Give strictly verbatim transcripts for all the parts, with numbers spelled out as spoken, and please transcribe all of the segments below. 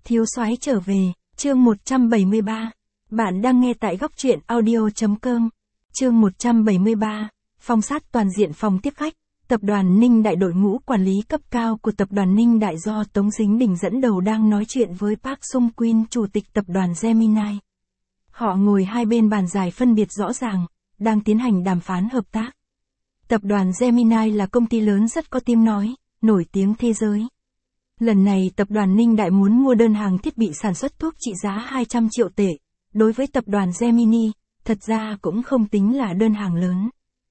Thiếu soái trở về, chương một trăm bảy mươi ba. Bạn đang nghe tại góc truyện audio.com. Chương một trăm bảy mươi ba. Phong sát toàn diện phòng tiếp khách. Tập đoàn Ninh Đại, đội ngũ quản lý cấp cao của tập đoàn Ninh Đại do Tống Dính Đình dẫn đầu đang nói chuyện với Park Sung Quyên, chủ tịch tập đoàn Gemini. Họ ngồi hai bên bàn dài phân biệt rõ ràng, đang tiến hành đàm phán hợp tác. Tập đoàn Gemini là công ty lớn rất có tiếng nói, nổi tiếng thế giới. Lần này tập đoàn Ninh Đại muốn mua đơn hàng thiết bị sản xuất thuốc trị giá hai trăm triệu tệ. Đối với tập đoàn Gemini, thật ra cũng không tính là đơn hàng lớn.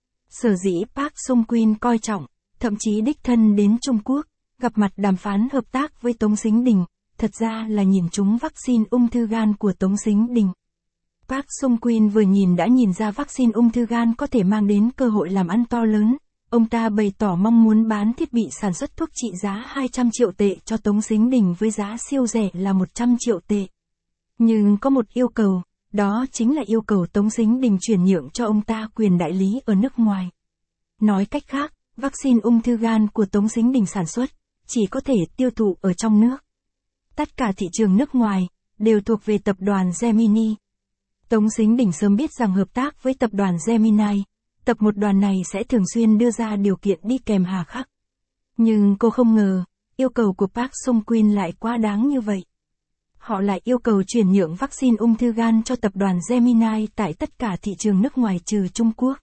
Sở dĩ Park Sung Quyên coi trọng, thậm chí đích thân đến Trung Quốc, gặp mặt đàm phán hợp tác với Tống Dính Đình, thật ra là nhìn trúng vaccine ung thư gan của Tống Dính Đình. Park Sung Quyên vừa nhìn đã nhìn ra vaccine ung thư gan có thể mang đến cơ hội làm ăn to lớn. Ông ta bày tỏ mong muốn bán thiết bị sản xuất thuốc trị giá hai trăm triệu tệ cho Tống Dính Đình với giá siêu rẻ là một trăm triệu tệ. Nhưng có một yêu cầu, đó chính là yêu cầu Tống Dính Đình chuyển nhượng cho ông ta quyền đại lý ở nước ngoài. Nói cách khác, vaccine ung thư gan của Tống Dính Đình sản xuất, chỉ có thể tiêu thụ ở trong nước. Tất cả thị trường nước ngoài, đều thuộc về tập đoàn Gemini. Tống Dính Đình sớm biết rằng hợp tác với tập đoàn Gemini, tập một đoàn này sẽ thường xuyên đưa ra điều kiện đi kèm hà khắc. Nhưng cô không ngờ, yêu cầu của Park Sung Quyên lại quá đáng như vậy. Họ lại yêu cầu chuyển nhượng vaccine ung thư gan cho tập đoàn Gemini tại tất cả thị trường nước ngoài trừ Trung Quốc.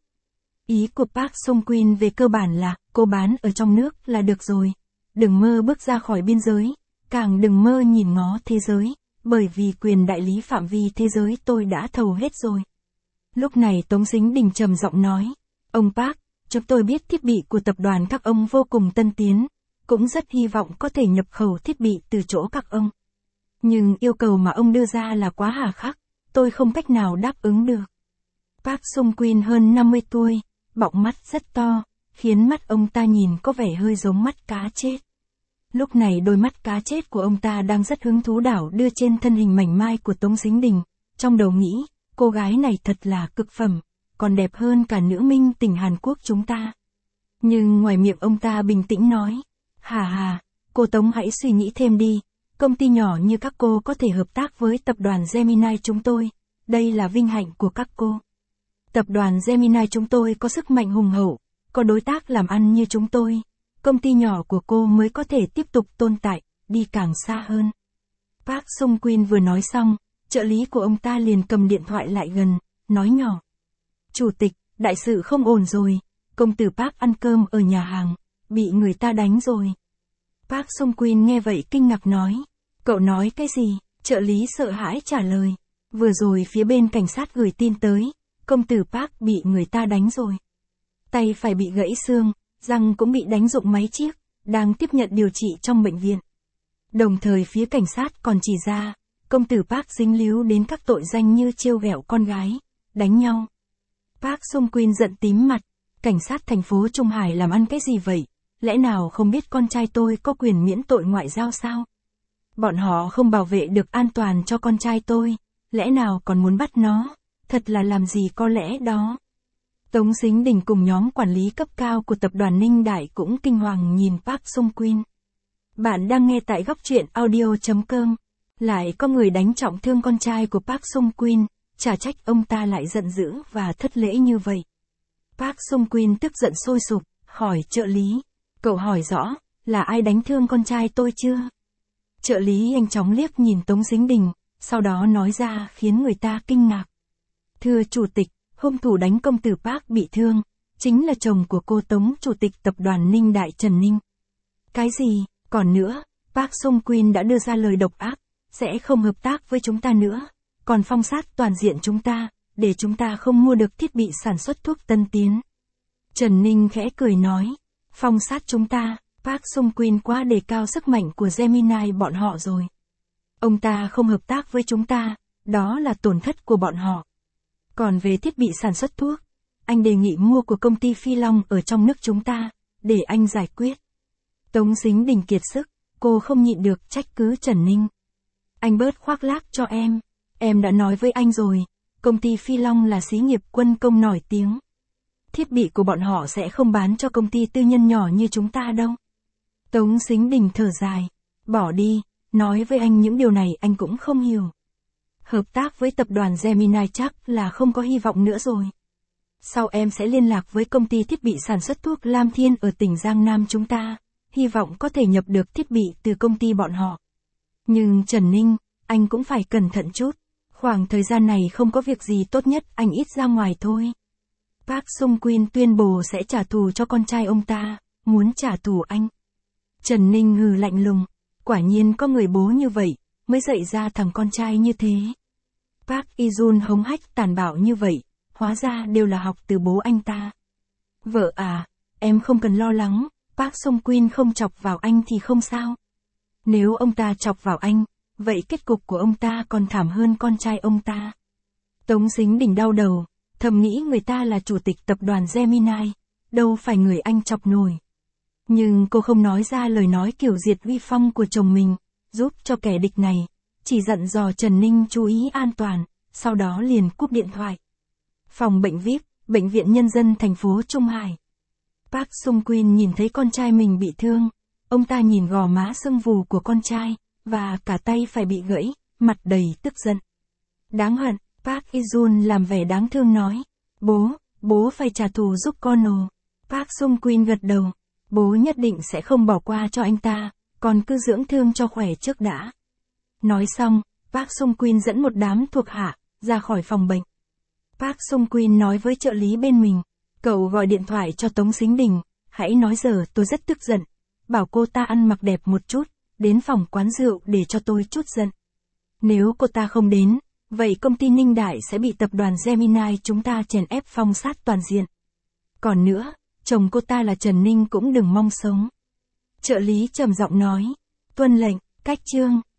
Ý của Park Sung Quyên về cơ bản là, cô bán ở trong nước là được rồi. Đừng mơ bước ra khỏi biên giới, càng đừng mơ nhìn ngó thế giới, bởi vì quyền đại lý phạm vi thế giới tôi đã thầu hết rồi. Lúc này Tống Dính Đình trầm giọng nói, ông Park, chúng tôi biết thiết bị của tập đoàn các ông vô cùng tân tiến, cũng rất hy vọng có thể nhập khẩu thiết bị từ chỗ các ông. Nhưng yêu cầu mà ông đưa ra là quá hà khắc, tôi không cách nào đáp ứng được. Park Sung Quyên hơn năm mươi tuổi, bọng mắt rất to, khiến mắt ông ta nhìn có vẻ hơi giống mắt cá chết. Lúc này đôi mắt cá chết của ông ta đang rất hứng thú đảo đưa trên thân hình mảnh mai của Tống Dính Đình, trong đầu nghĩ, cô gái này thật là cực phẩm, còn đẹp hơn cả nữ minh tinh Hàn Quốc chúng ta. Nhưng ngoài miệng ông ta bình tĩnh nói, hà hà, cô Tống hãy suy nghĩ thêm đi, công ty nhỏ như các cô có thể hợp tác với tập đoàn Gemini chúng tôi, đây là vinh hạnh của các cô. Tập đoàn Gemini chúng tôi có sức mạnh hùng hậu, có đối tác làm ăn như chúng tôi, công ty nhỏ của cô mới có thể tiếp tục tồn tại, đi càng xa hơn. Park Sung Quyên vừa nói xong, trợ lý của ông ta liền cầm điện thoại lại gần, nói nhỏ. Chủ tịch, đại sự không ổn rồi, công tử Park ăn cơm ở nhà hàng, bị người ta đánh rồi. Park Sung Quyên nghe vậy kinh ngạc nói, cậu nói cái gì? Trợ lý sợ hãi trả lời, vừa rồi phía bên cảnh sát gửi tin tới, công tử Park bị người ta đánh rồi. Tay phải bị gãy xương, răng cũng bị đánh rụng mấy chiếc, đang tiếp nhận điều trị trong bệnh viện. Đồng thời phía cảnh sát còn chỉ ra, công tử Park dính líu đến các tội danh như trêu ghẹo con gái, đánh nhau. Park Sung Quyên giận tím mặt, cảnh sát thành phố Trung Hải làm ăn cái gì vậy? Lẽ nào không biết con trai tôi có quyền miễn tội ngoại giao sao? Bọn họ không bảo vệ được an toàn cho con trai tôi, lẽ nào còn muốn bắt nó? Thật là làm gì có lẽ đó. Tống Dính Đình cùng nhóm quản lý cấp cao của tập đoàn Ninh Đại cũng kinh hoàng nhìn Park Sung Quyên. Bạn đang nghe tại góc truyện audio.com. Lại có người đánh trọng thương con trai của Park Sung Quyên, chả trách ông ta lại giận dữ và thất lễ như vậy. Park Sung Quyên tức giận sôi sục, hỏi trợ lý, cậu hỏi rõ, là ai đánh thương con trai tôi chưa? Trợ lý nhanh chóng liếc nhìn Tống Dính Đình, sau đó nói ra khiến người ta kinh ngạc. Thưa chủ tịch, hung thủ đánh công tử Park bị thương, chính là chồng của cô Tống, chủ tịch tập đoàn Ninh Đại Trần Ninh. Cái gì? Còn nữa, Park Sung Quyên đã đưa ra lời độc ác, sẽ không hợp tác với chúng ta nữa, còn phong sát toàn diện chúng ta, để chúng ta không mua được thiết bị sản xuất thuốc tân tiến. Trần Ninh khẽ cười nói, phong sát chúng ta, Park Sung Quyên quá đề cao sức mạnh của Gemini bọn họ rồi. Ông ta không hợp tác với chúng ta, đó là tổn thất của bọn họ. Còn về thiết bị sản xuất thuốc, anh đề nghị mua của công ty Phi Long ở trong nước chúng ta, để anh giải quyết. Tống Dính Đình kiệt sức, cô không nhịn được trách cứ Trần Ninh. Anh bớt khoác lác cho em, em đã nói với anh rồi, công ty Phi Long là xí nghiệp quân công nổi tiếng. Thiết bị của bọn họ sẽ không bán cho công ty tư nhân nhỏ như chúng ta đâu. Tống Dính Đình thở dài, bỏ đi, nói với anh những điều này anh cũng không hiểu. Hợp tác với tập đoàn Gemini chắc là không có hy vọng nữa rồi. Sau em sẽ liên lạc với công ty thiết bị sản xuất thuốc Lam Thiên ở tỉnh Giang Nam chúng ta, hy vọng có thể nhập được thiết bị từ công ty bọn họ. Nhưng Trần Ninh, anh cũng phải cẩn thận chút. Khoảng thời gian này không có việc gì, tốt nhất anh ít ra ngoài thôi. Park Sung Quyên tuyên bố sẽ trả thù cho con trai ông ta, muốn trả thù anh. Trần Ninh hừ lạnh lùng, quả nhiên có người bố như vậy, mới dạy ra thằng con trai như thế. Park Ijun hống hách tàn bạo như vậy, hóa ra đều là học từ bố anh ta. Vợ à, em không cần lo lắng, Park Sung Quyên không chọc vào anh thì không sao. Nếu ông ta chọc vào anh, vậy kết cục của ông ta còn thảm hơn con trai ông ta. Tống Sính Đình đau đầu, thầm nghĩ người ta là chủ tịch tập đoàn Gemini, đâu phải người anh chọc nổi. Nhưng cô không nói ra lời nói kiểu diệt uy phong của chồng mình, giúp cho kẻ địch này, chỉ dặn dò Trần Ninh chú ý an toàn, sau đó liền cúp điện thoại. Phòng bệnh vi ai pi, Bệnh viện Nhân dân thành phố Trung Hải. Park Sung Quyên nhìn thấy con trai mình bị thương, ông ta nhìn gò má sưng vù của con trai, và cả tay phải bị gãy, mặt đầy tức giận. Đáng hận, Park Ijun làm vẻ đáng thương nói, bố, bố phải trả thù giúp con ồ. Park Sung Quyên gật đầu, bố nhất định sẽ không bỏ qua cho anh ta, còn cứ dưỡng thương cho khỏe trước đã. Nói xong, Park Sung Quyên dẫn một đám thuộc hạ ra khỏi phòng bệnh. Park Sung Quyên nói với trợ lý bên mình, cậu gọi điện thoại cho Tống Sính Đình, hãy nói giờ tôi rất tức giận, bảo cô ta ăn mặc đẹp một chút, đến phòng quán rượu để cho tôi chút giận. Nếu cô ta không đến, vậy công ty Ninh Đại sẽ bị tập đoàn Gemini chúng ta chèn ép phong sát toàn diện. Còn nữa, chồng cô ta là Trần Ninh cũng đừng mong sống. Trợ lý trầm giọng nói, tuân lệnh, cách chương.